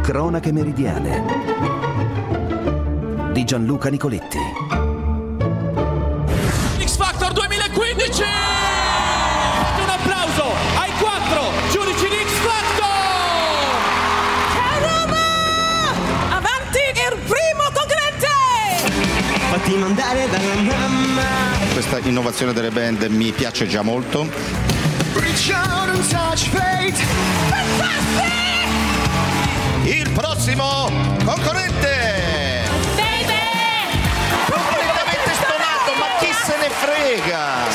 Cronache meridiane di Gianluca Nicoletti. X Factor 2015! Un applauso ai 4 giudici di X Factor! Ciao Roma! Avanti il primo concorrente! Fatti mandare dalla mamma. Questa innovazione delle band mi piace già molto. Reach out and touch fate. Fantastico! Il prossimo concorrente! Completamente stonato, ma chi se ne frega?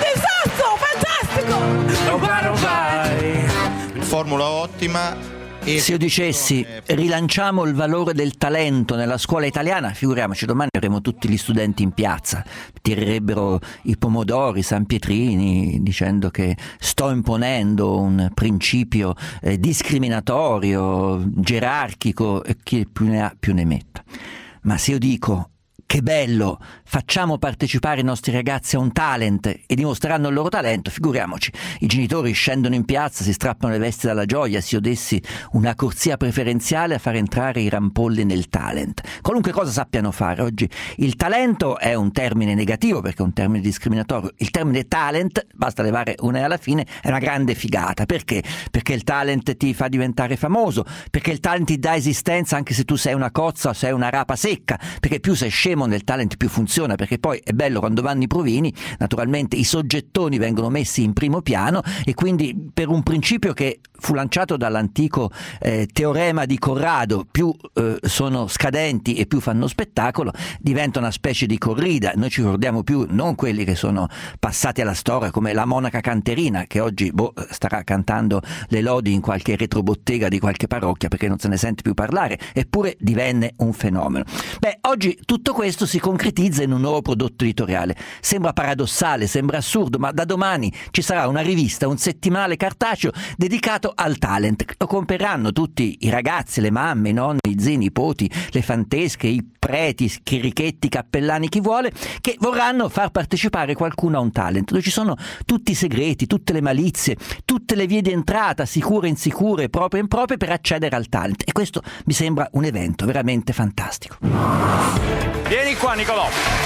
Sei un disastro! Fantastico! Formula ottima. Se io dicessi rilanciamo il valore del talento nella scuola italiana, figuriamoci, domani avremo tutti gli studenti in piazza, tirerebbero i pomodori, San Pietrini, dicendo che sto imponendo un principio discriminatorio, gerarchico, e chi più ne ha più ne metta. Ma se io dico che bello, facciamo partecipare i nostri ragazzi a un talent e dimostreranno il loro talento, figuriamoci, i genitori scendono in piazza, si strappano le vesti dalla gioia, se io dessi una corsia preferenziale a far entrare i rampolli nel talent. Qualunque cosa sappiano fare. Oggi il talento è un termine negativo perché è un termine discriminatorio. Il termine talent, basta levare una e alla fine, è una grande figata. Perché? Perché il talent ti fa diventare famoso, perché il talent ti dà esistenza anche se tu sei una cozza o sei una rapa secca, perché più sei scemo nel talent più funziona, perché poi è bello quando vanno i provini, naturalmente i soggettoni vengono messi in primo piano e quindi per un principio che fu lanciato dall'antico teorema di Corrado, più sono scadenti e più fanno spettacolo, diventa una specie di corrida. Noi ci ricordiamo più non quelli che sono passati alla storia come la monaca canterina che oggi starà cantando le lodi in qualche retrobottega di qualche parrocchia perché non se ne sente più parlare, eppure divenne un fenomeno. Oggi tutto questo si concretizza in un nuovo prodotto editoriale. Sembra paradossale, sembra assurdo, ma da domani ci sarà una rivista, un settimanale cartaceo dedicato al talent. Lo compreranno tutti i ragazzi, le mamme, i nonni, i zii, i nipoti, le fantesche, i preti, i chirichetti, i cappellani, chi vuole, che vorranno far partecipare qualcuno a un talent, dove ci sono tutti i segreti, tutte le malizie, tutte le vie di entrata, sicure, insicure, proprie e improprie, per accedere al talent. E questo mi sembra un evento veramente fantastico. Vieni qua, Nicolò.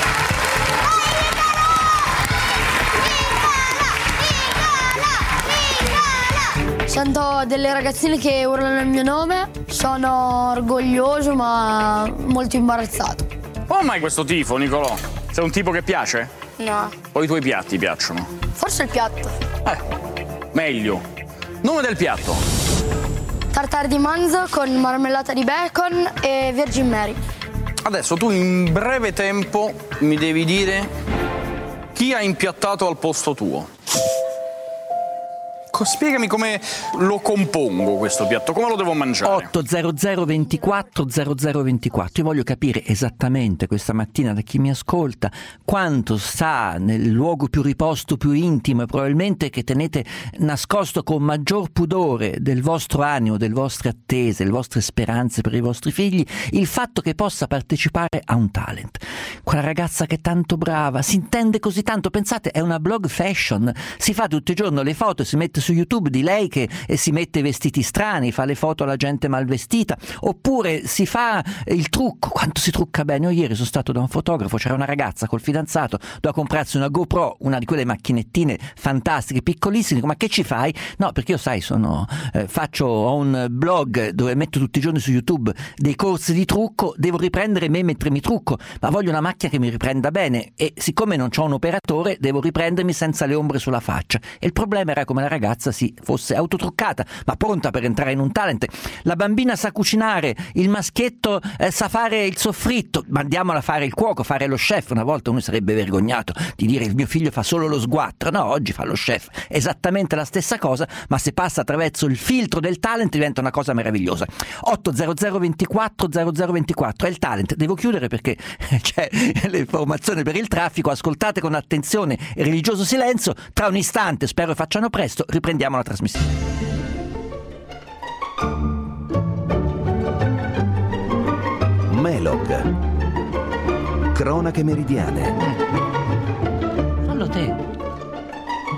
Sento delle ragazzine che urlano il mio nome, sono orgoglioso ma molto imbarazzato. Come mai questo tifo, Nicolò? Sei un tipo che piace? No, O i tuoi piatti piacciono? forse il piatto. Meglio. Nome del piatto? Tartare di manzo con marmellata di bacon e Virgin Mary. Adesso tu in breve tempo mi devi dire chi ha impiattato al posto tuo. Spiegami come lo compongo questo piatto, come lo devo mangiare. 800 24 0024. Io voglio capire esattamente questa mattina da chi mi ascolta quanto sta nel luogo più riposto, più intimo e probabilmente che tenete nascosto con maggior pudore del vostro animo, delle vostre attese, delle vostre speranze per i vostri figli, il fatto che possa partecipare a un talent. Quella ragazza che è tanto brava, si intende così tanto, pensate, è una blog fashion, si fa tutti i giorni le foto, si mette su YouTube di lei che si mette vestiti strani, fa le foto alla gente mal vestita, oppure si fa il trucco. Quanto si trucca bene. Io ieri sono stato da un fotografo, c'era una ragazza col fidanzato, doveva comprarsi una GoPro, una di quelle macchinettine fantastiche, piccolissime. Dico, ma che ci fai? No, perché io sai, ho un blog dove metto tutti i giorni su YouTube dei corsi di trucco, devo riprendere me mentre mi trucco, ma voglio una macchina che mi riprenda bene e siccome non c'ho un operatore devo riprendermi senza le ombre sulla faccia. E il problema era come la ragazza si fosse autotruccata, ma pronta per entrare in un talent. La bambina sa cucinare, il maschietto sa fare il soffritto, mandiamola a fare il cuoco, fare lo chef. Una volta uno sarebbe vergognato di dire il mio figlio fa solo lo sguattero, no, oggi fa lo chef, esattamente la stessa cosa, ma se passa attraverso il filtro del talent diventa una cosa meravigliosa. 800 24 0024 è il talent. Devo chiudere perché c'è l'informazione per il traffico, ascoltate con attenzione e religioso silenzio. Tra un istante, spero facciano presto, riprendiamo la trasmissione. Melog. Cronache meridiane. Fallo te.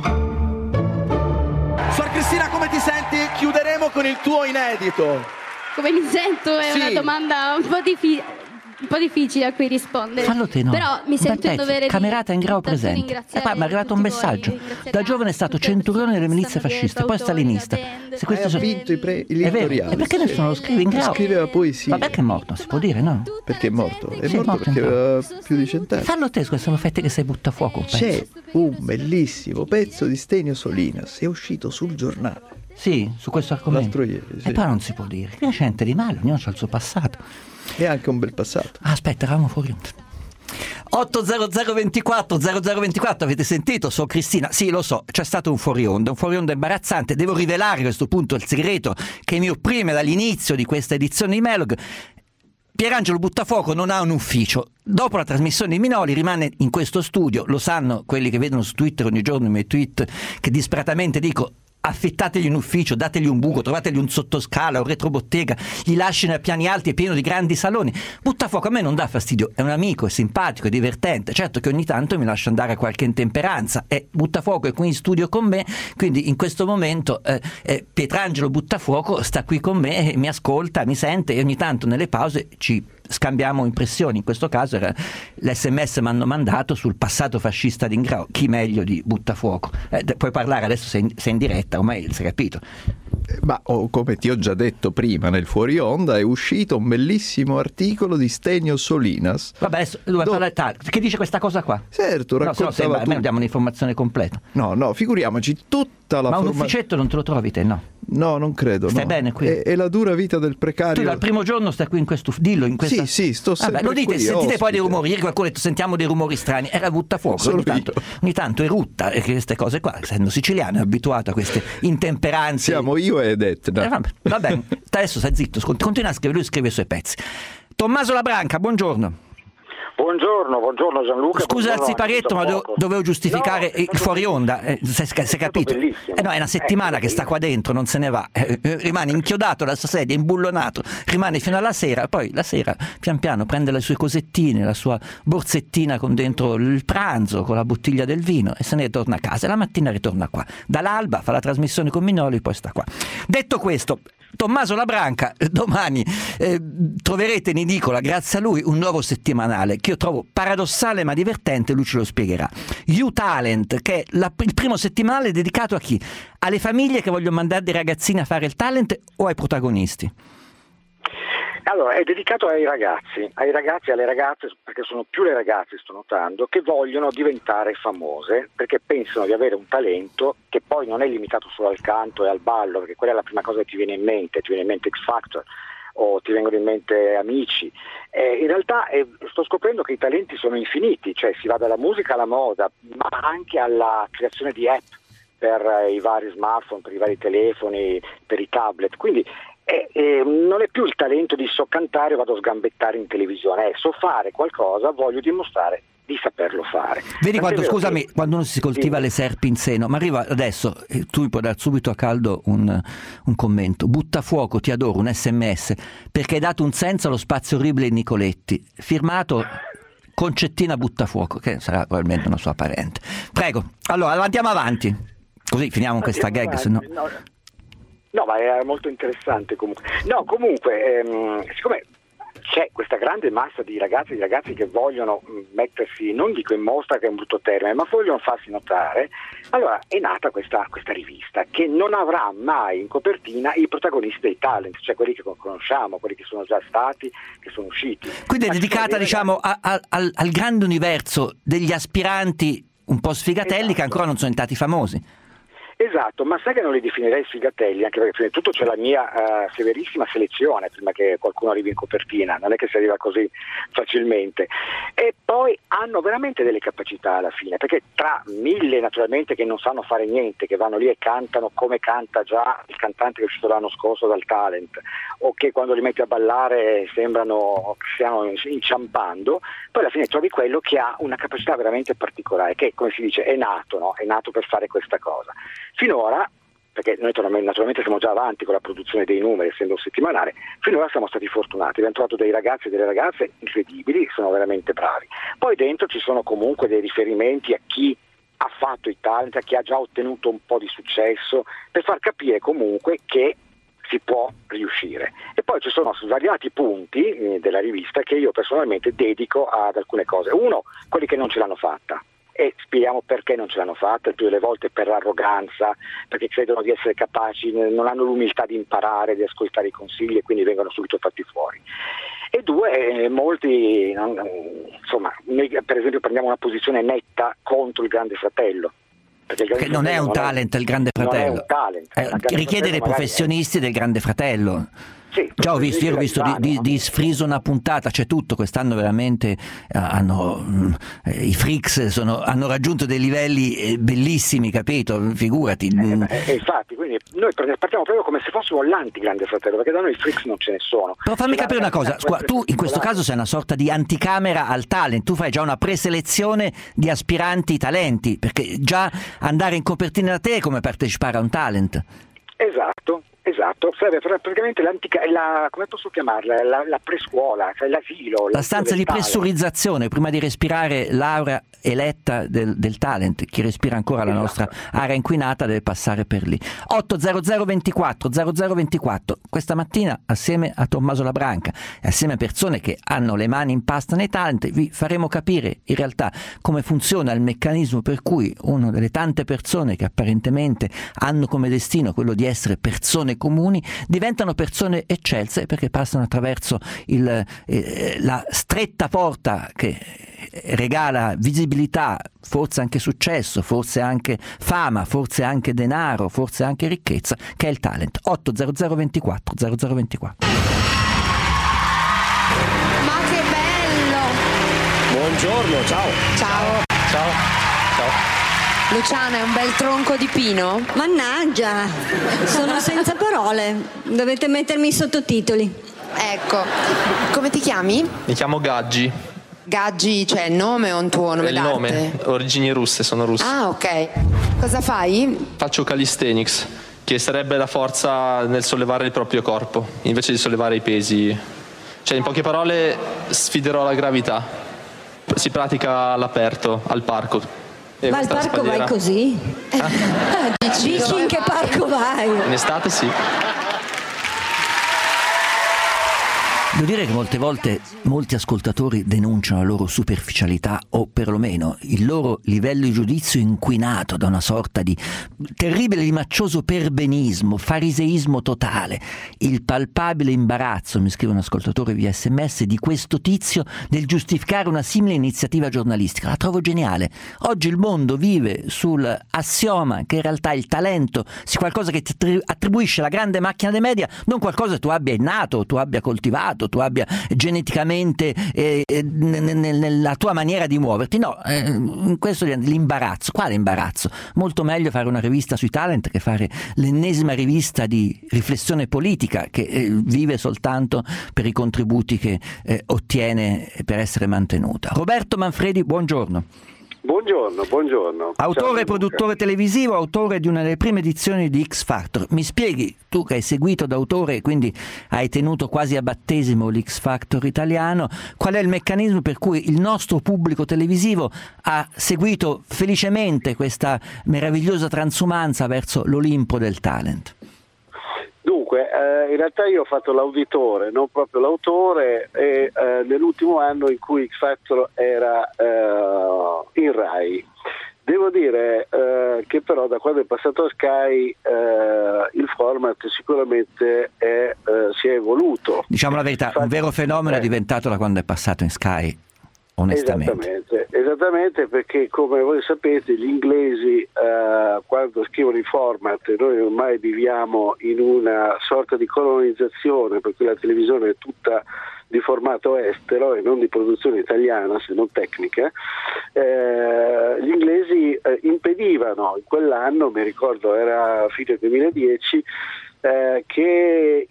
Suor Cristina, come ti senti? Chiuderemo con il tuo inedito. come mi sento è una domanda un po' difficile a cui rispondere. Fallo te, no. Però mi sento in dovere Camerata in grau presente. Mi è arrivato un messaggio. Da giovane è stato centurione delle milizie fasciste, poi stalinista. Se questo ha vinto i editoriali. E perché nessuno lo scrive in grau? Scriveva poesia. Ma perché è morto? Si può dire, no? Perché è morto? È morto perché aveva più di 100 anni. Fallo te, sono fette che sei butta a fuoco un pezzo. C'è un bellissimo pezzo di Stênio Solinas, è uscito sul giornale. Sì, su questo argomento. L'altro ieri, sì. E poi non si può dire. Qui c'è gente di male, ognuno ha il suo passato. E anche un bel passato. Aspetta, eravamo fuori onda. 80024 0024, avete sentito? Sono Cristina. Sì, lo so, c'è stato un fuori onda imbarazzante. Devo rivelare a questo punto il segreto che mi opprime dall'inizio di questa edizione di Melog. Pierangelo Buttafuoco non ha un ufficio. Dopo la trasmissione di Minoli rimane in questo studio, lo sanno quelli che vedono su Twitter ogni giorno i miei tweet che disperatamente dico: affittategli un ufficio, dategli un buco, trovategli un sottoscala, un retrobottega, gli lasciano a piani alti e pieno di grandi saloni. Buttafuoco a me non dà fastidio, è un amico, è simpatico, è divertente. Certo che ogni tanto mi lascia andare a qualche intemperanza, e Buttafuoco è qui in studio con me, quindi in questo momento Pietrangelo Buttafuoco sta qui con me, mi ascolta, mi sente, e ogni tanto nelle pause ci scambiamo impressioni. In questo caso era l'SMS mi hanno mandato sul passato fascista di Ingrao. Chi meglio di Buttafuoco? Puoi parlare adesso, sei in diretta, ormai si è capito. Ma come ti ho già detto prima nel fuori onda, è uscito un bellissimo articolo di Stênio Solinas. Vabbè, adesso che dice questa cosa qua? Certo, raccontava almeno diamo un'informazione completa. No, figuriamoci, tutta la Ma un ufficetto non te lo trovi te, no? No, non credo. Stai bene qui? È la dura vita del precario. Tu dal primo giorno stai qui in questo... Dillo in questa... Sì, sto sempre lo dite, qui, sentite ospite. poi dei rumori. Ieri qualcuno ha detto sentiamo dei rumori strani. Era Buttafuoco. Ogni tanto erutta, e queste cose qua, essendo siciliano, è abituato a queste intemperanze. Siamo io ed Etna. Va bene, adesso stai zitto, continua a scrivere, lui scrive i suoi pezzi. Tommaso Labranca, buongiorno. Buongiorno Gianluca. Scusa il siparietto, ma dovevo giustificare il fuori onda, si è capito? No, è una settimana che sta qua dentro, non se ne va, rimane inchiodato alla sua sedia, imbullonato, rimane fino alla sera, poi la sera pian piano prende le sue cosettine, la sua borsettina con dentro il pranzo, con la bottiglia del vino, e se ne torna a casa, e la mattina ritorna qua, dall'alba fa la trasmissione con Minoli, poi sta qua. Detto questo, Tommaso Labranca, domani troverete in edicola, grazie a lui, un nuovo settimanale che io trovo paradossale ma divertente, lui ce lo spiegherà. You Talent, che è il primo settimanale dedicato a chi? Alle famiglie che vogliono mandare dei ragazzini a fare il talent o ai protagonisti? Allora, è dedicato ai ragazzi e alle ragazze, perché sono più le ragazze, sto notando, che vogliono diventare famose, perché pensano di avere un talento che poi non è limitato solo al canto e al ballo, perché quella è la prima cosa che ti viene in mente X Factor, o ti vengono in mente Amici. In realtà sto scoprendo che i talenti sono infiniti, cioè si va dalla musica alla moda, ma anche alla creazione di app per i vari smartphone, per i vari telefoni, per i tablet, quindi non è più il talento di so cantare o vado a sgambettare in televisione, so fare qualcosa, voglio dimostrare di saperlo fare. Vedi quando, scusami, quando uno si coltiva le serpi in seno, ma arriva adesso, tu mi puoi dare subito a caldo un commento: Buttafuoco, ti adoro, un SMS, perché hai dato un senso allo spazio orribile di Nicoletti, firmato Concettina Buttafuoco, che sarà probabilmente una sua parente. Prego, allora andiamo avanti, così finiamo questa gag, se no... No, ma era molto interessante comunque. No, comunque, siccome c'è questa grande massa di ragazzi che vogliono mettersi, non dico in mostra che è un brutto termine, ma vogliono farsi notare, allora è nata questa rivista che non avrà mai in copertina i protagonisti dei talent, cioè quelli che conosciamo, quelli che sono già stati, che sono usciti. Quindi è dedicata, diciamo, al grande universo degli aspiranti un po' sfigatelli, esatto, che ancora non sono diventati famosi. Esatto, ma sai che non li definirei sfigatelli, anche perché prima di tutto c'è la mia severissima selezione prima che qualcuno arrivi in copertina, non è che si arriva così facilmente, e poi hanno veramente delle capacità alla fine, perché tra mille naturalmente che non sanno fare niente, che vanno lì e cantano come canta già il cantante che è uscito l'anno scorso dal talent, o che quando li metti a ballare sembrano che stiano inciampando, poi alla fine trovi quello che ha una capacità veramente particolare, che come si dice è nato, no? È nato per fare questa cosa. Finora, perché noi naturalmente siamo già avanti con la produzione dei numeri, essendo un settimanale, finora siamo stati fortunati, abbiamo trovato dei ragazzi e delle ragazze incredibili, sono veramente bravi. Poi dentro ci sono comunque dei riferimenti a chi ha fatto i talent, a chi ha già ottenuto un po' di successo, per far capire comunque che si può riuscire. E poi ci sono svariati punti della rivista che io personalmente dedico ad alcune cose. Uno, quelli che non ce l'hanno fatta, e spieghiamo perché non ce l'hanno fatta, il più delle volte per arroganza, perché credono di essere capaci, non hanno l'umiltà di imparare, di ascoltare i consigli e quindi vengono subito fatti fuori. E due, molti, insomma, noi per esempio prendiamo una posizione netta contro il Grande Fratello. Che non è un talent il Grande Fratello, non è un talent, richiede dei professionisti del Grande Fratello. Sì, già ho visto di sfriso una puntata, c'è tutto, quest'anno veramente i freaks hanno raggiunto dei livelli bellissimi, capito? Figurati. Infatti, quindi noi partiamo proprio come se fossimo l'anti-Grande Fratello, perché da noi i freaks non ce ne sono. Però fammi capire una cosa, tu in questo caso sei una sorta di anticamera al talent, tu fai già una preselezione di aspiranti talenti, perché già andare in copertina da te è come partecipare a un talent. Esatto, serve praticamente come posso chiamarla? La prescuola, cioè l'asilo. La stanza di pressurizzazione prima di respirare l'aura eletta del talent. Chi respira ancora la nostra area inquinata deve passare per lì. 80024 0024. Questa mattina, assieme a Tommaso Labranca e assieme a persone che hanno le mani in pasta nei talent, vi faremo capire in realtà come funziona il meccanismo per cui una delle tante persone che apparentemente hanno come destino quello di essere persone comuni diventano persone eccelse, perché passano attraverso la stretta porta che regala visibilità, forse anche successo, forse anche fama, forse anche denaro, forse anche ricchezza, che è il talent. 80024 0024. Ma che bello! Buongiorno, ciao. Luciana, è un bel tronco di pino? Mannaggia, sono senza parole. Dovete mettermi i sottotitoli. Ecco, come ti chiami? Mi chiamo Gaggi. Gaggi, cioè il nome o un tuo nome È il d'arte? nome, origini russe, sono russo. Ah, ok. Cosa fai? Faccio calisthenics, che sarebbe la forza nel sollevare il proprio corpo, invece di sollevare i pesi. Cioè, in poche parole, sfiderò la gravità. Si pratica all'aperto, al parco. Ma al parco vai così? Dici in che parco vai? In estate sì. Devo dire che molte volte molti ascoltatori denunciano la loro superficialità o perlomeno il loro livello di giudizio inquinato da una sorta di terribile rimacccioso perbenismo, fariseismo totale, il palpabile imbarazzo, mi scrive un ascoltatore via SMS, di questo tizio nel giustificare una simile iniziativa giornalistica. La trovo geniale. Oggi il mondo vive sul assioma che in realtà il talento sia qualcosa che ti attribuisce la grande macchina dei media, non qualcosa che tu abbia innato, tu abbia coltivato, tu abbia geneticamente nella tua maniera di muoverti. No, in questo l'imbarazzo. Quale imbarazzo? Molto meglio fare una rivista sui talent che fare l'ennesima rivista di riflessione politica che vive soltanto per i contributi che ottiene per essere mantenuta. Roberto Manfredi, buongiorno. Buongiorno. Autore e produttore televisivo, autore di una delle prime edizioni di X Factor. Mi spieghi, tu che hai seguito da autore e quindi hai tenuto quasi a battesimo l'X Factor italiano, qual è il meccanismo per cui il nostro pubblico televisivo ha seguito felicemente questa meravigliosa transumanza verso l'Olimpo del talent? Dunque, in realtà io ho fatto l'auditore, non proprio l'autore, e nell'ultimo anno in cui X Factor era in Rai. Devo dire che però da quando è passato a Sky il format sicuramente si è evoluto. Diciamo la verità, un vero fenomeno è diventato da quando è passato in Sky, onestamente. Esattamente, perché come voi sapete gli inglesi quando scrivono i format, noi ormai viviamo in una sorta di colonizzazione, perché la televisione è tutta di formato estero e non di produzione italiana, se non tecnica. Gli inglesi impedivano in quell'anno, mi ricordo era fine 2010, che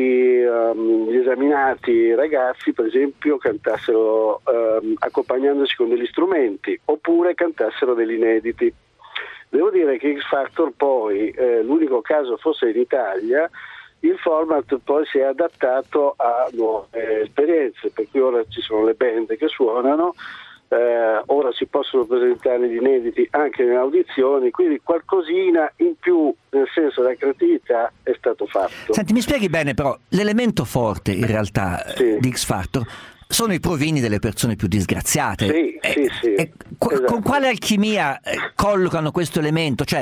gli esaminati ragazzi per esempio cantassero accompagnandosi con degli strumenti oppure cantassero degli inediti. Devo dire che X Factor poi, l'unico caso fosse in Italia, il format poi si è adattato a nuove esperienze, per cui ora ci sono le band che suonano, ora si possono presentare gli inediti anche nelle audizioni, quindi qualcosina in più nel senso della creatività è stato fatto. Senti, mi spieghi bene però, l'elemento forte in realtà di X Factor sono i provini delle persone più disgraziate. Sì. Con quale alchimia collocano questo elemento? Cioè,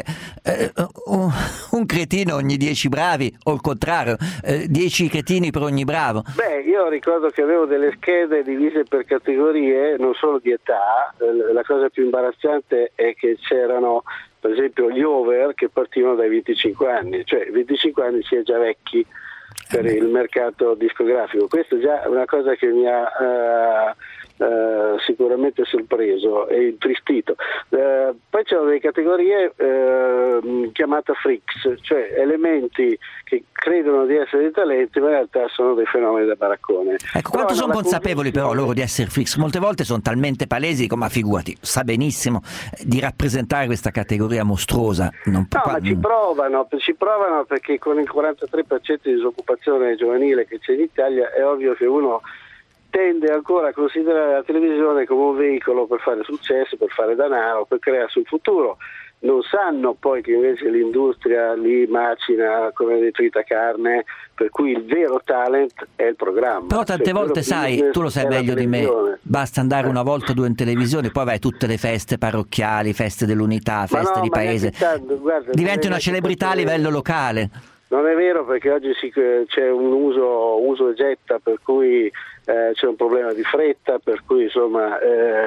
un cretino ogni 10 bravi, o il contrario, 10 cretini per ogni bravo? Beh, io ricordo che avevo delle schede divise per categorie, non solo di età. La cosa più imbarazzante è che c'erano, per esempio, gli over che partivano dai 25 anni, cioè 25 anni si è già vecchi per il mercato discografico. Questa è già una cosa che mi ha sicuramente sorpreso e intristito. Poi c'erano delle categorie chiamate freaks, cioè elementi che credono di essere dei talenti ma in realtà sono dei fenomeni da baraccone. Ecco, quanto sono consapevoli però loro di essere freaks? Molte volte sono talmente palesi, dico, ma figurati, sa benissimo di rappresentare questa categoria mostruosa. Ma ci provano perché con il 43% di disoccupazione giovanile che c'è in Italia è ovvio che uno tende ancora a considerare la televisione come un veicolo per fare successo, per fare denaro, per crearsi un futuro. Non sanno poi che invece l'industria li macina come dei tritacarne, per cui il vero talent è il programma. Però tante volte, sai, tu lo sai meglio di me, basta andare una volta o due in televisione, poi vai a tutte le feste parrocchiali, feste dell'unità, feste di paese, diventi una celebrità a livello locale. Non è vero, perché oggi c'è un uso e getta, per cui c'è un problema di fretta, per cui insomma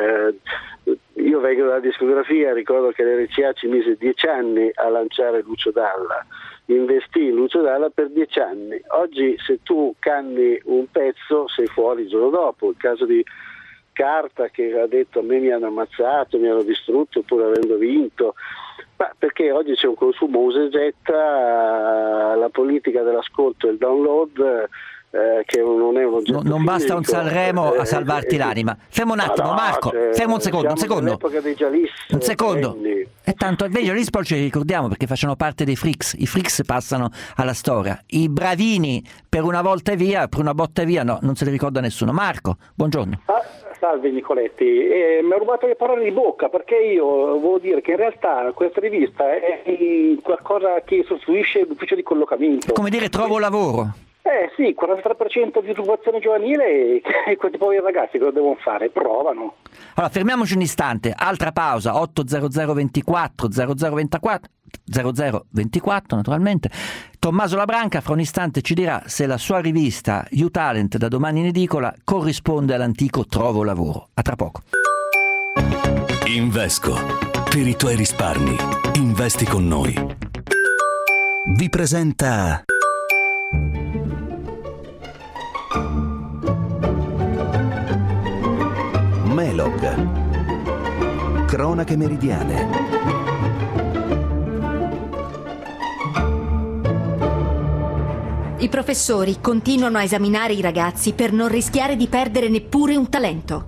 io vengo dalla discografia, ricordo che l'RCA ci mise 10 anni a lanciare Lucio Dalla, investì in Lucio Dalla per 10 anni. Oggi se tu canni un pezzo sei fuori il giorno dopo. Il caso di Carta, che ha detto a me mi hanno ammazzato, mi hanno distrutto pur avendo vinto, ma perché oggi c'è un consumo usa e getta, la politica dell'ascolto e il download, che non è un oggetto non basta fisico, un Sanremo a salvarti l'anima. Fermo un attimo, Marco, fermo un secondo. Dei Jalis, un secondo. E tanto i Jalis poi ce li ricordiamo perché facciano parte dei freaks. I freaks passano alla storia. I bravini per una volta e via, per una botta e via, no, non se li ricorda nessuno. Marco, buongiorno. Salve Nicoletti, mi ha rubato le parole di bocca, perché io volevo dire che in realtà questa rivista è qualcosa che sostituisce l'ufficio di collocamento. Come dire, trovo lavoro. Sì, 43% di disoccupazione giovanile, e questi poveri ragazzi cosa devono fare? Provano. Allora, fermiamoci un istante, altra pausa, 80024 0024 naturalmente. Tommaso Labranca fra un istante ci dirà se la sua rivista You Talent da domani in edicola corrisponde all'antico Trovo Lavoro. A tra poco. Invesco. Per i tuoi risparmi, investi con noi. Vi presenta Melog. Cronache meridiane. I professori continuano a esaminare i ragazzi per non rischiare di perdere neppure un talento.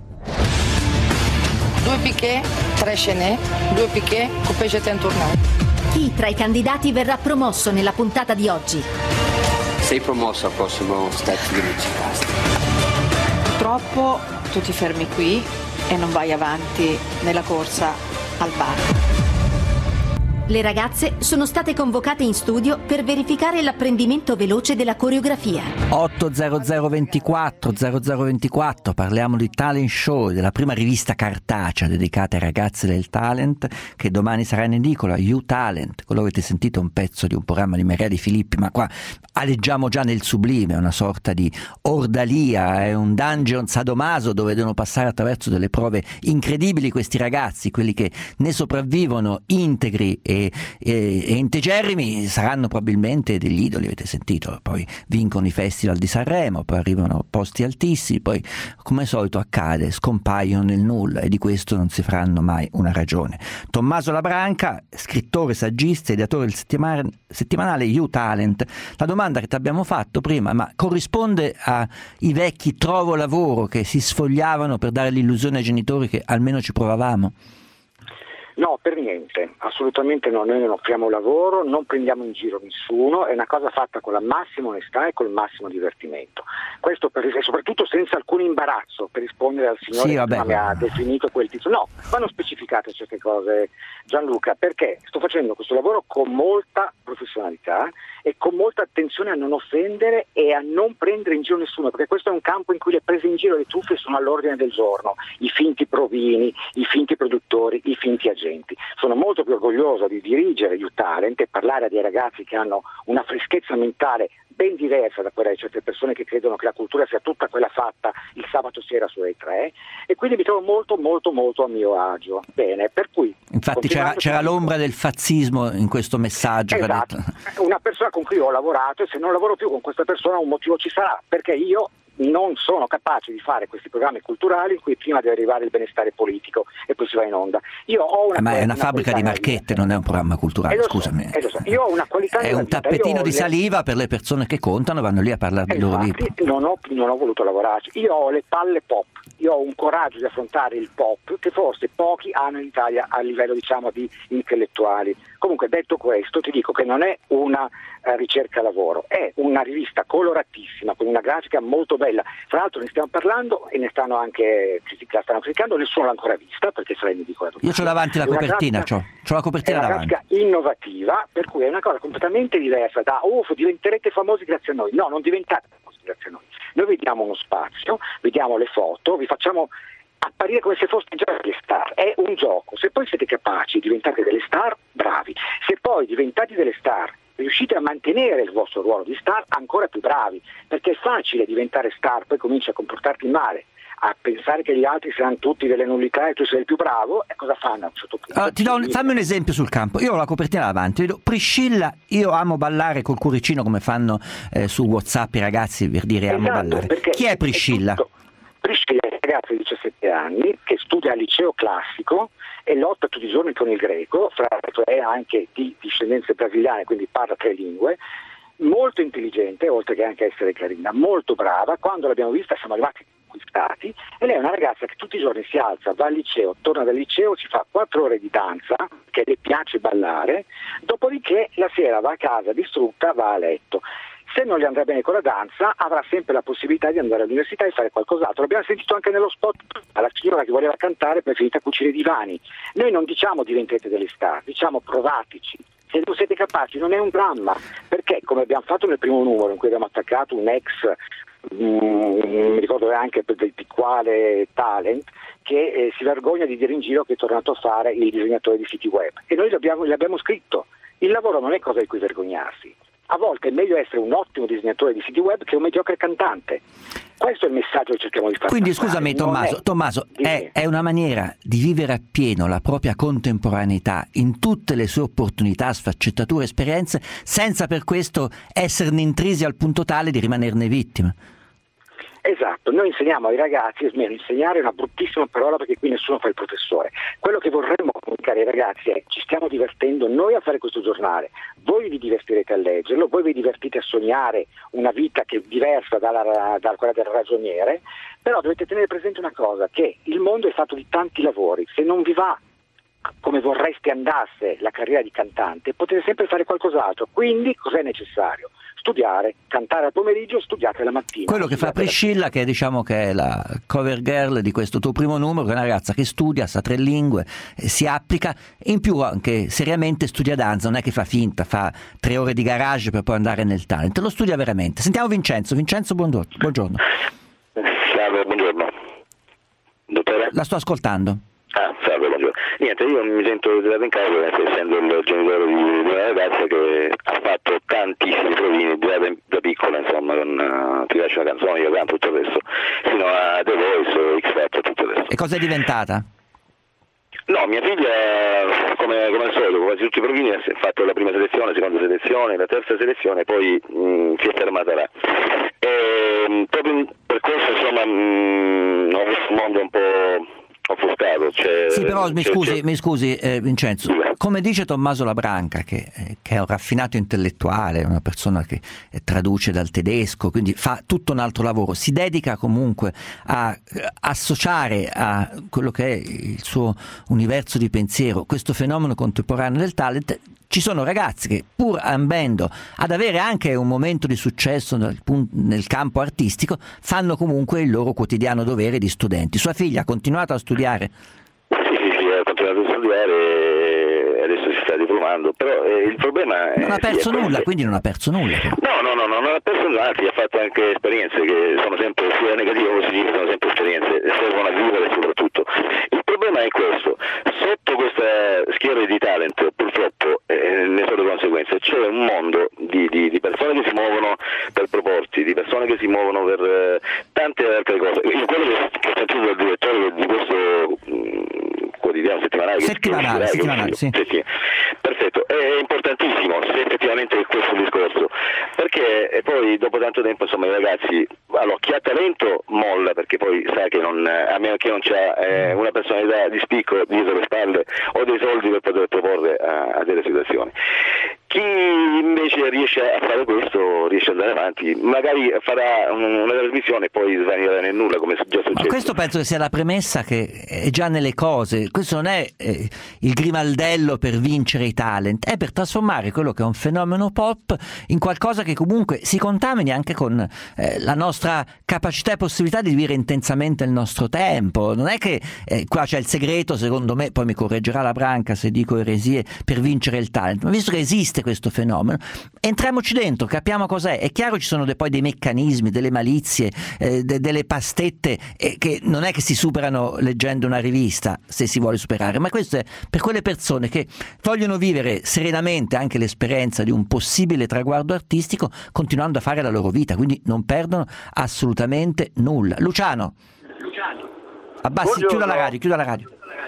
2 piquet, 3 Chenet, 2 piquet, coupé jeté en tournant. Chi tra i candidati verrà promosso nella puntata di oggi? Sei promosso al prossimo Stati Uniti. Purtroppo tu ti fermi qui e non vai avanti nella corsa al bar. Le ragazze sono state convocate in studio per verificare l'apprendimento veloce della coreografia. 80024 parliamo di Talent Show, della prima rivista cartacea dedicata ai ragazzi del talent, che domani sarà in edicola, You Talent. Quello avete sentito un pezzo di un programma di Maria Di Filippi, ma qua aleggiamo già nel sublime, è una sorta di ordalia, è un dungeon sadomaso dove devono passare attraverso delle prove incredibili questi ragazzi, quelli che ne sopravvivono integri e integerrimi saranno probabilmente degli idoli, avete sentito, poi vincono i festival di Sanremo, poi arrivano a posti altissimi, poi come al solito accade, scompaiono nel nulla e di questo non si faranno mai una ragione. Tommaso Labranca, scrittore, saggista, ideatore del settimanale You Talent. La domanda che ti abbiamo fatto prima, ma corrisponde ai vecchi Trovo Lavoro che si sfogliavano per dare l'illusione ai genitori che almeno ci provavamo? No, per niente, assolutamente no, noi non offriamo lavoro, non prendiamo in giro nessuno, è una cosa fatta con la massima onestà e col massimo divertimento. Questo e soprattutto senza alcun imbarazzo, per rispondere al signore che mi ha definito quel titolo. No, vanno specificate certe cose, Gianluca, perché sto facendo questo lavoro con molta professionalità e con molta attenzione a non offendere e a non prendere in giro nessuno, perché questo è un campo in cui le prese in giro e le truffe sono all'ordine del giorno, i finti provini, i finti produttori, i finti agenti. Sono molto più orgoglioso di dirigere Youth Talent e parlare a dei ragazzi che hanno una freschezza mentale ben diversa da quella di certe persone che credono che la cultura sia tutta quella fatta il sabato sera su Rai 3, e quindi mi trovo molto molto molto a mio agio. Bene, per cui infatti c'era l'ombra del fazzismo in questo messaggio. Esatto. Una persona con cui ho lavorato, e se non lavoro più con questa persona un motivo ci sarà, perché io non sono capace di fare questi programmi culturali in cui prima deve arrivare il benestare politico e poi si va in onda. Io ho ma è una fabbrica di marchette, non è un programma culturale, scusami. Io ho una qualità è un tappetino di saliva per le persone che contano, vanno lì a parlare di loro libri. Non ho voluto lavorarci. Io ho le palle pop, io ho un coraggio di affrontare il pop che forse pochi hanno in Italia a livello, diciamo, di intellettuali. Comunque, detto questo, ti dico che non è una ricerca lavoro, è una rivista coloratissima con una grafica molto bella. Fra l'altro ne stiamo parlando e ne stanno anche la stanno criticando, nessuno l'ha ancora vista perché sarei ridicolo. Io c'ho davanti la copertina, c'ho la copertina davanti. È una grafica innovativa, per cui è una cosa completamente diversa da diventerete famosi grazie a noi. No, non diventate famosi grazie a noi. Noi vi diamo uno spazio, vediamo le foto, vi facciamo apparire come se foste già delle star. È un gioco. Se poi siete capaci, diventate delle star, bravi. Se poi diventate delle star, riuscite a mantenere il vostro ruolo di star, ancora più bravi, perché è facile diventare star, poi cominci a comportarti male, a pensare che gli altri saranno tutti delle nullità e tu sei il più bravo, e cosa fanno a un certo punto? Fammi un esempio sul campo. Io ho la copertina davanti, vedo Priscilla, io amo ballare col cuoricino come fanno su WhatsApp i ragazzi per dire amo ballare. Chi è Priscilla? Priscilla è una ragazza di 17 anni che studia al liceo classico e lotta tutti i giorni con il greco, fra l'altro è anche di discendenze brasiliane, quindi parla 3 lingue, molto intelligente, oltre che anche essere carina, molto brava. Quando l'abbiamo vista siamo arrivati conquistati, e lei è una ragazza che tutti i giorni si alza, va al liceo, torna dal liceo, ci fa 4 ore di danza, che le piace ballare, dopodiché la sera va a casa distrutta, va a letto. Se non gli andrà bene con la danza, avrà sempre la possibilità di andare all'università e fare qualcos'altro. L'abbiamo sentito anche nello spot, la signora che voleva cantare è preferita cucire divani. Noi non diciamo diventate delle star, diciamo provateci. Se non siete capaci non è un dramma, perché come abbiamo fatto nel primo numero in cui abbiamo attaccato un ex, mi ricordo anche di quale talent, che si vergogna di dire in giro che è tornato a fare il disegnatore di siti web, e noi l'abbiamo scritto. Il lavoro non è cosa di cui vergognarsi. A volte è meglio essere un ottimo disegnatore di siti web che un mediocre cantante. Questo è il messaggio che cerchiamo di fare. Quindi scusami Tommaso, è una maniera di vivere appieno la propria contemporaneità in tutte le sue opportunità, sfaccettature, esperienze, senza per questo esserne intrisi al punto tale di rimanerne vittime. Esatto, noi insegniamo ai ragazzi, insegnare è una bruttissima parola perché qui nessuno fa il professore. Quello che vorremmo comunicare ai ragazzi è: ci stiamo divertendo noi a fare questo giornale, voi vi divertirete a leggerlo, voi vi divertite a sognare una vita che è diversa da quella del ragioniere, però dovete tenere presente una cosa, che il mondo è fatto di tanti lavori. Se non vi va come vorreste andasse la carriera di cantante, potete sempre fare qualcos'altro. Quindi cos'è necessario? Studiare, cantare al pomeriggio, studiate la mattina. Quello che fa Priscilla, che diciamo che è la cover girl di questo tuo primo numero, che è una ragazza che studia, sa 3 lingue, si applica, in più anche seriamente studia danza, non è che fa finta, fa 3 ore di garage per poi andare nel talent, lo studia veramente. Sentiamo Vincenzo, buongiorno. Salve, buongiorno. Dottore? La sto ascoltando. Salve, buongiorno. Niente, io mi sento dato in causa, essendo il genitore di una ragazza che ha fatto tantissimi provini da piccola, insomma, con Ti lascio una canzone, io canto, tutto il resto, fino a The Voice, X Factor, tutto il resto. E cosa è diventata? No, mia figlia, come al solito, quasi tutti i provini, ha fatto la prima selezione, la seconda selezione, la terza selezione, poi si è fermata là. E proprio per questo, insomma, ho visto un mondo un po' offuscato. Sì, però mi scusi Vincenzo, come dice Tommaso Labranca, che è un raffinato intellettuale, una persona che traduce dal tedesco, quindi fa tutto un altro lavoro, si dedica comunque a associare a quello che è il suo universo di pensiero questo fenomeno contemporaneo del talent. Ci sono ragazzi che, pur ambendo ad avere anche un momento di successo nel campo artistico, fanno comunque il loro quotidiano dovere di studenti. Sua figlia ha continuato a studiare? Sì, ha continuato a studiare e adesso si sta diplomando, però il problema non ha perso nulla, quindi non ha perso nulla. No, non ha perso nulla, anzi ha fatto anche esperienze che sono sempre, sia negative che positive, sono sempre esperienze, servono a vivere soprattutto. Il problema è questo: sotto questa schiera di talent, purtroppo, ne sono le conseguenze, c'è un mondo di persone che si muovono per proporti, di persone che si muovono per tante altre cose. Io quello che ho sentito dal direttore di questo quotidiano settimanale, sì. Perfetto, è importantissimo se effettivamente è questo il discorso, perché poi dopo tanto tempo, insomma, i ragazzi, allora, chi ha talento molla, perché poi sa che a meno che non c'ha una personalità di spicco dietro le spalle o dei soldi per poter proporre a delle situazioni. Chi invece riesce a fare questo riesce ad andare avanti, magari farà una trasmissione e poi svanirà nel nulla, come è già successo. Ma questo penso che sia la premessa che è già nelle cose. Questo non è il grimaldello per vincere i talent, è per trasformare quello che è un fenomeno pop in qualcosa che comunque si contamini anche con la nostra capacità e possibilità di vivere intensamente il nostro tempo. Non è che qua c'è il segreto, secondo me, poi mi correggerà Labranca se dico eresie, per vincere il talent, ma visto che esiste questo fenomeno, entriamoci dentro, capiamo cos'è. È chiaro, ci sono poi dei meccanismi, delle malizie, delle pastette che non è che si superano leggendo una rivista, se si vuole superare, ma questo è per quelle persone che vogliono vivere serenamente anche l'esperienza di un possibile traguardo artistico, continuando a fare la loro vita, quindi non perdono assolutamente nulla. Luciano. Abbassi, chiuda la radio.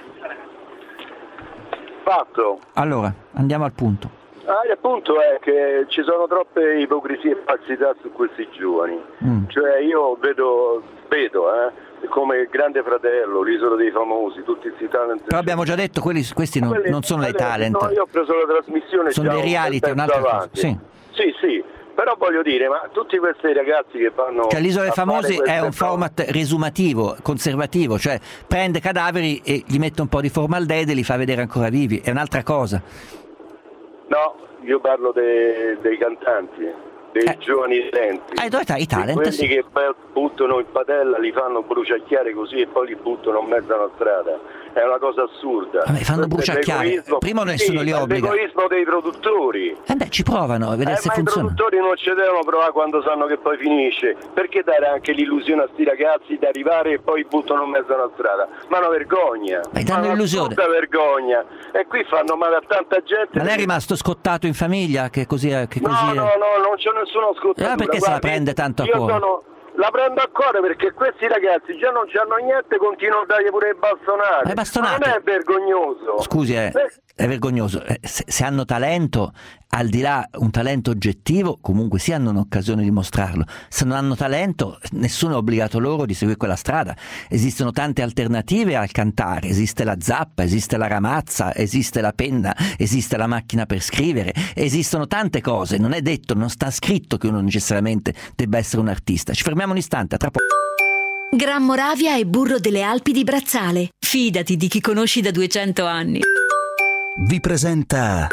Fatto. Allora, andiamo al punto. Il punto è che ci sono troppe ipocrisie e falsità su questi giovani. Cioè io vedo come Grande Fratello, l'Isola dei Famosi, tutti questi talent. Però abbiamo già detto, questi non sono dei talent. No, io ho preso la trasmissione, sono dei reality, un'altra cosa. Sì. Però voglio dire, ma tutti questi ragazzi che fanno... Che l'Isola dei Famosi è un format riesumativo, conservativo, cioè prende cadaveri e gli mette un po' di formaldeide e li fa vedere ancora vivi, è un'altra cosa. No, io parlo dei cantanti, dei giovani talenti. I talent, quelli sì. che buttano in padella, li fanno bruciacchiare così e poi li buttano in mezzo alla strada. È una cosa assurda. Fanno bruciacchiare. Prima nessuno li obbliga. L'egoismo dei produttori. Ci provano a vedere se funziona. Ma i produttori non ci devono provare quando sanno che poi finisce. Perché dare anche l'illusione a sti ragazzi di arrivare e poi buttano in mezzo alla strada? Ma una vergogna. Ma danno illusione. Una vergogna. E qui fanno male a tanta gente. Ma lei è rimasto scottato in famiglia? Che così è? No, non c'è nessuno scottato. Perché se la prende tanto a cuore? La prendo a cuore perché questi ragazzi già non c'hanno niente, continuano a dargli pure i bastonati. Ma non è vergognoso? Scusi, è vergognoso. Se hanno talento, al di là un talento oggettivo, comunque sì hanno un'occasione di mostrarlo. Se non hanno talento, nessuno è obbligato loro di seguire quella strada. Esistono tante alternative al cantare, esiste la zappa, esiste la ramazza, esiste la penna, esiste la macchina per scrivere, esistono tante cose. Non è detto, non sta scritto che uno necessariamente debba essere un artista. Ci fermiamo un istante, tra poco. Gran Moravia e burro delle Alpi di Brazzale. Fidati di chi conosci da 200 anni. Vi presenta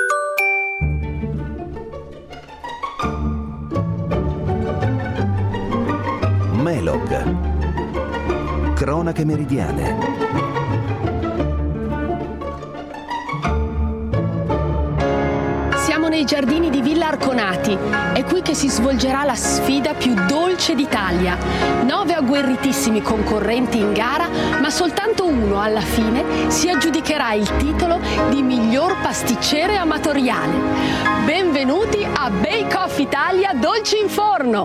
Melog. Cronache meridiane. Siamo nei giardini di Villa Arconati. È qui che si svolgerà la sfida più dolce d'Italia. 9 agguerritissimi concorrenti in gara, ma soltanto uno alla fine si aggiudicherà il titolo di miglior pasticcere amatoriale. Benvenuti a Bake Off Italia Dolci in Forno.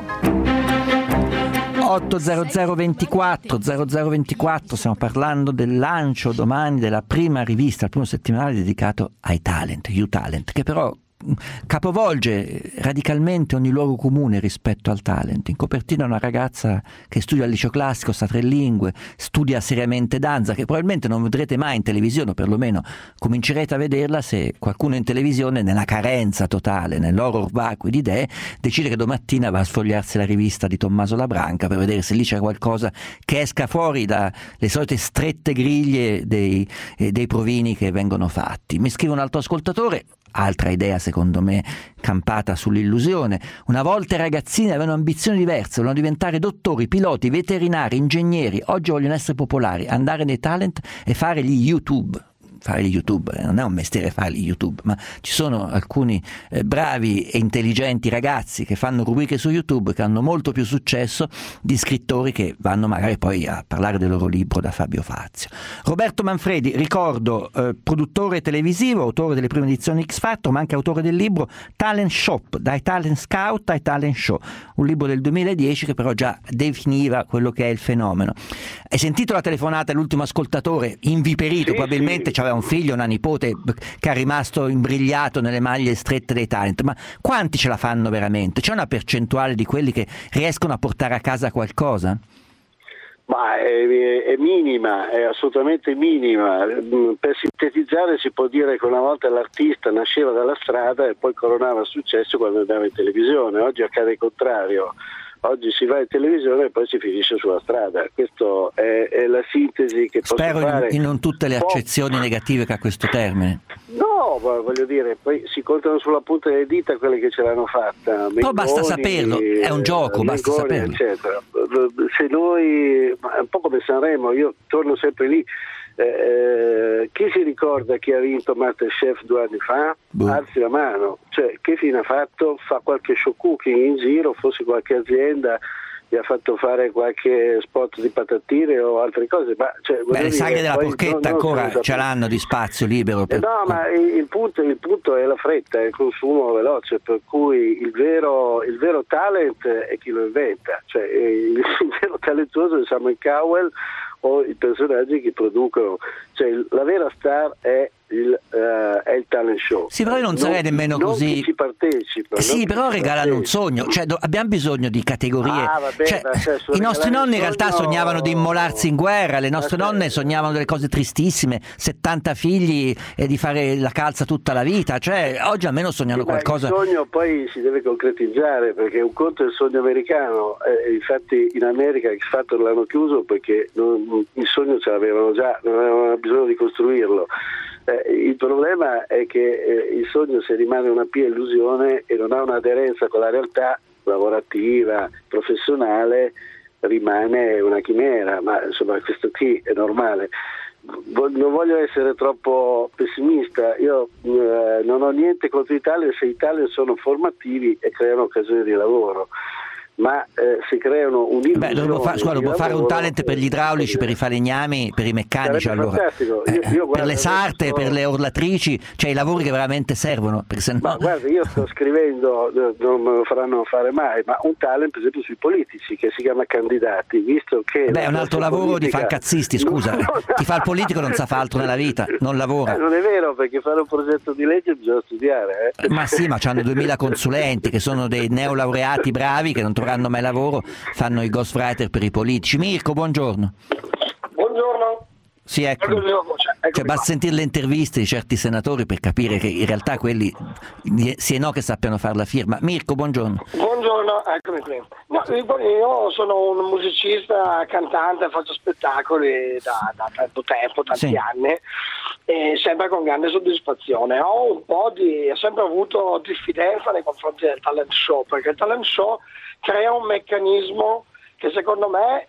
80024, stiamo parlando del lancio domani della prima rivista, il primo settimanale dedicato ai talent, You Talent, che però capovolge radicalmente ogni luogo comune rispetto al talent. In copertina una ragazza che studia al liceo classico, sa 3 lingue, studia seriamente danza, che probabilmente non vedrete mai in televisione, o perlomeno comincerete a vederla se qualcuno in televisione, nella carenza totale, nell'horror vacui di idee, decide che domattina va a sfogliarsi la rivista di Tommaso Labranca per vedere se lì c'è qualcosa che esca fuori dalle solite strette griglie dei provini che vengono fatti. Mi scrive un altro ascoltatore: altra idea secondo me campata sull'illusione. Una volta i ragazzini avevano ambizioni diverse, volevano diventare dottori, piloti, veterinari, ingegneri. Oggi vogliono essere popolari, andare nei talent e fare gli YouTube. Fare gli YouTube non è un mestiere fare gli YouTube, ma ci sono alcuni bravi e intelligenti ragazzi che fanno rubriche su YouTube che hanno molto più successo di scrittori che vanno magari poi a parlare del loro libro da Fabio Fazio. Roberto Manfredi, ricordo, produttore televisivo, autore delle prime edizioni X Factor, ma anche autore del libro Talent Shop, dai talent scout ai talent show, un libro del 2010 che però già definiva quello che è il fenomeno. Hai sentito la telefonata dell'ultimo ascoltatore, inviperito, probabilmente c'aveva un figlio, una nipote che è rimasto imbrigliato nelle maglie strette dei talent, ma quanti ce la fanno veramente? C'è una percentuale di quelli che riescono a portare a casa qualcosa? Ma è minima, è assolutamente minima. Per sintetizzare si può dire che una volta l'artista nasceva dalla strada e poi coronava il successo quando andava in televisione. Oggi accade il contrario. Oggi si va in televisione e poi si finisce sulla strada. Questa è la sintesi che posso fare. Spero in non tutte le accezioni negative che ha questo termine. No, voglio dire, poi si contano sulla punta delle dita quelle che ce l'hanno fatta. Mengoni, no, basta saperlo, è un gioco, basta saperlo. Eccetera. Se noi, è un po' come Sanremo, io torno sempre lì. Chi si ricorda chi ha vinto MasterChef 2 anni fa? Alzi la mano. Cioè, che fine ha fatto? Fa qualche show cooking in giro, forse qualche azienda gli ha fatto fare qualche spot di patatine o altre cose, ma le saghe della porchetta ancora ce l'hanno di spazio libero no, ma il punto è la fretta, è il consumo veloce, per cui il vero talent è chi lo inventa, cioè il vero talentuoso è Simon Cowell o i personaggi che producono, cioè la vera star è il talent show. Sì, però io non sarei nemmeno così. Chi ci partecipa. Sì, però regalano un sogno, cioè abbiamo bisogno di categorie. I nostri nonni in realtà sognavano di immolarsi in guerra, le nostre nonne sognavano delle cose tristissime, 70 figli e di fare la calza tutta la vita, cioè oggi almeno sognano qualcosa. Il sogno poi si deve concretizzare, perché un conto è il sogno americano, infatti in America X Factor l'hanno chiuso perché il sogno ce l'avevano già, non avevano bisogno di costruirlo. Il problema è che il sogno, se rimane una pia illusione e non ha un'aderenza con la realtà lavorativa, professionale, rimane una chimera, ma insomma questo qui è normale. Non voglio essere troppo pessimista, io non ho niente contro i talent se i talent sono formativi e creano occasioni di lavoro. Ma si creano un'illusione. Devo fare un talent per gli idraulici, per i falegnami, per i meccanici, allora. Per le sarte, per le orlatrici, cioè i lavori che veramente servono. Ma guarda, io sto scrivendo, non me lo faranno fare mai, ma un talent per esempio sui politici che si chiama Candidati, visto che è un altro lavoro di fancazzisti, scusa. Chi fa il politico non sa fare altro nella vita, non lavora. Non è vero, perché fare un progetto di legge bisogna studiare. Ma sì, ma c'hanno 2000 consulenti che sono dei neolaureati bravi che non troveranno mai lavoro, fanno i ghostwriter per i politici. Mirko, buongiorno. Buongiorno. Sì, ecco. Cioè, basta sentire le interviste di certi senatori per capire che in realtà quelli sì e no che sappiano fare la firma. Mirko, buongiorno. Buongiorno, eccomi qui. No, io sono un musicista, cantante, faccio spettacoli da tanto tempo, tanti anni, e sempre con grande soddisfazione. Ho sempre avuto diffidenza nei confronti del talent show, perché il talent show crea un meccanismo che secondo me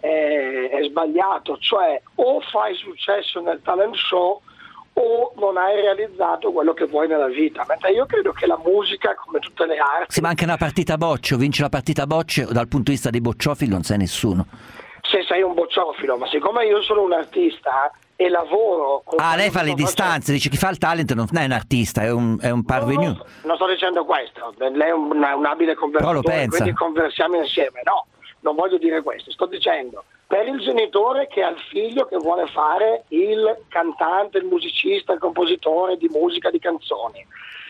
è sbagliato, cioè o fai successo nel talent show o non hai realizzato quello che vuoi nella vita, mentre io credo che la musica, come tutte le arti... Sì, ma anche una partita a bocce, o vinci la partita a bocce, dal punto di vista dei bocciofili non sei nessuno. Se sei un bocciofilo, ma siccome io sono un artista e lavoro... lei fa le distanze, dice chi fa il talent non è un artista, è un parvenu. Non sto dicendo questo, lei è un abile conversatore, quindi conversiamo insieme, no, non voglio dire questo, sto dicendo per il genitore che ha il figlio che vuole fare il cantante, il musicista, il compositore di musica, di canzoni,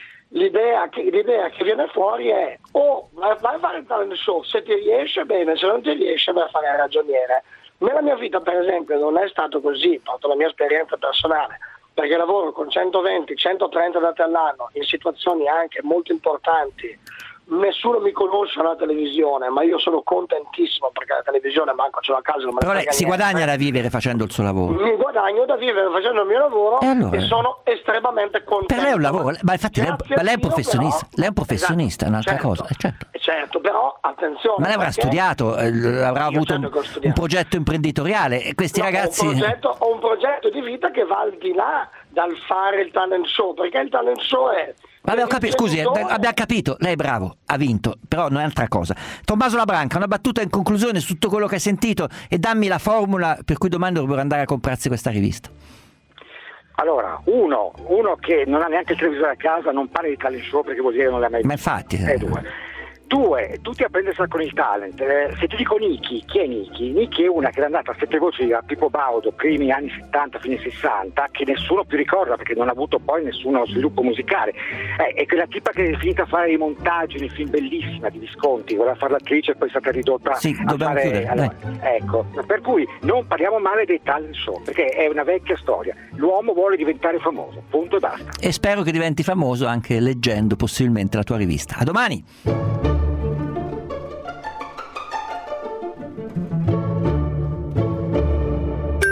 l'idea che viene fuori è vai a fare il talent show, se ti riesce bene, se non ti riesce vai a fare il ragioniere. Nella mia vita per esempio non è stato così, porto la mia esperienza personale, perché lavoro con 120-130 date all'anno in situazioni anche molto importanti. Nessuno mi conosce alla televisione, ma io sono contentissimo perché la televisione manco ce l'ho a casa. Però lei si guadagna da vivere facendo il suo lavoro. Mi guadagno da vivere facendo il mio lavoro allora, e sono estremamente contento. Per lei è un lavoro, ma infatti lei è un professionista, però, lei è un professionista, è un'altra cosa. Certo, però attenzione. Ma lei avrà studiato, avrà avuto un progetto imprenditoriale e questi ragazzi... Ho un progetto di vita che va al di là dal fare il talent show, perché il talent show è... Vabbè, scusi, abbiamo capito, lei è bravo, ha vinto, però non è altra cosa. Tommaso Labranca, una battuta in conclusione su tutto quello che hai sentito e dammi la formula per cui domani dovrebbero andare a comprarsi questa rivista. Allora, uno che non ha neanche il televisore a casa non parla di talent show perché vuol dire che non l'ha mai visto. Ma infatti... Due, tutti a prendersela con il talent. Se ti dico Niki, chi è Niki? Niki è una che è andata a 7 voci a Pippo Baudo, primi anni 70, fine 60, che nessuno più ricorda perché non ha avuto poi nessuno sviluppo musicale. È quella tipa che è finita a fare i montaggi nei film bellissima di Visconti, voleva fare l'attrice e poi è stata ridotta a fare... ecco, per cui non parliamo male dei talent show, perché è una vecchia storia. L'uomo vuole diventare famoso, punto e basta. E spero che diventi famoso anche leggendo possibilmente la tua rivista. A domani!